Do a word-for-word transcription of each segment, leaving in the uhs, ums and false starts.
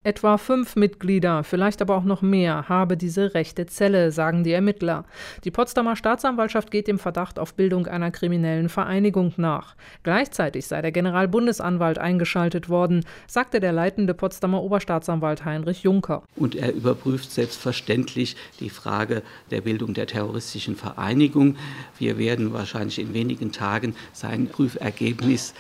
Etwa fünf Mitglieder, vielleicht aber auch noch mehr, habe diese rechte Zelle, sagen die Ermittler. Die Potsdamer Staatsanwaltschaft geht dem Verdacht auf Bildung einer kriminellen Vereinigung nach. Gleichzeitig sei der Generalbundesanwalt eingeschaltet worden, sagte der leitende Potsdamer Oberstaatsanwalt Heinrich Juncker. Und er überprüft selbstverständlich die Frage der Bildung der terroristischen Vereinigung. Wir werden wahrscheinlich in wenigen Tagen sein Prüfergebnis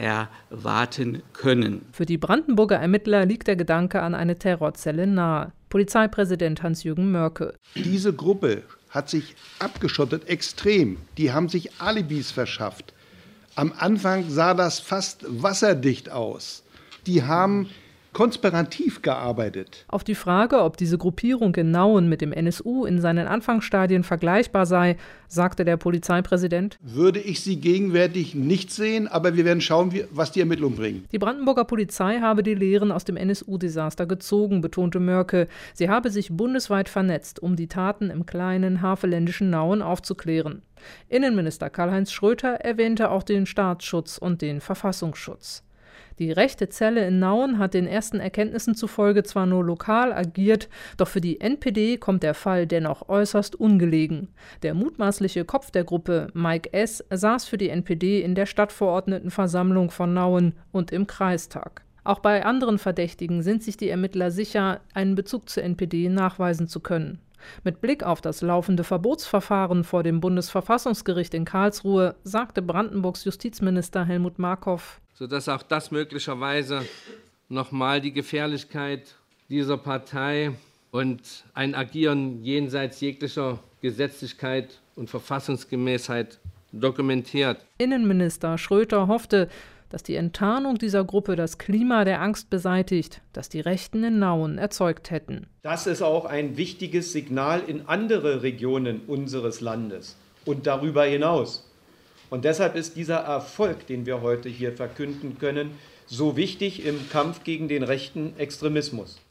erwarten können. Für die Brandenburger Ermittler liegt der Gedanke an eine Terrorzelle nahe. Polizeipräsident Hans-Jürgen Mörke. Diese Gruppe hat sich abgeschottet, extrem. Die haben sich Alibis verschafft. Am Anfang sah das fast wasserdicht aus. Die haben konspirativ gearbeitet. Auf die Frage, ob diese Gruppierung in Nauen mit dem N S U in seinen Anfangsstadien vergleichbar sei, sagte der Polizeipräsident: Würde ich sie gegenwärtig nicht sehen, aber wir werden schauen, was die Ermittlungen bringen. Die Brandenburger Polizei habe die Lehren aus dem N S U-Desaster gezogen, betonte Mörke. Sie habe sich bundesweit vernetzt, um die Taten im kleinen havelländischen Nauen aufzuklären. Innenminister Karl-Heinz Schröter erwähnte auch den Staatsschutz und den Verfassungsschutz. Die rechte Zelle in Nauen hat den ersten Erkenntnissen zufolge zwar nur lokal agiert, doch für die N P D kommt der Fall dennoch äußerst ungelegen. Der mutmaßliche Kopf der Gruppe, Mike S., saß für die N P D in der Stadtverordnetenversammlung von Nauen und im Kreistag. Auch bei anderen Verdächtigen sind sich die Ermittler sicher, einen Bezug zur N P D nachweisen zu können. Mit Blick auf das laufende Verbotsverfahren vor dem Bundesverfassungsgericht in Karlsruhe sagte Brandenburgs Justizminister Helmut Markov, sodass auch das möglicherweise nochmal die Gefährlichkeit dieser Partei und ein Agieren jenseits jeglicher Gesetzlichkeit und Verfassungsgemäßheit dokumentiert. Innenminister Schröter hoffte, dass die Enttarnung dieser Gruppe das Klima der Angst beseitigt, das die Rechten in Nauen erzeugt hätten. Das ist auch ein wichtiges Signal in andere Regionen unseres Landes und darüber hinaus. Und deshalb ist dieser Erfolg, den wir heute hier verkünden können, so wichtig im Kampf gegen den rechten Extremismus.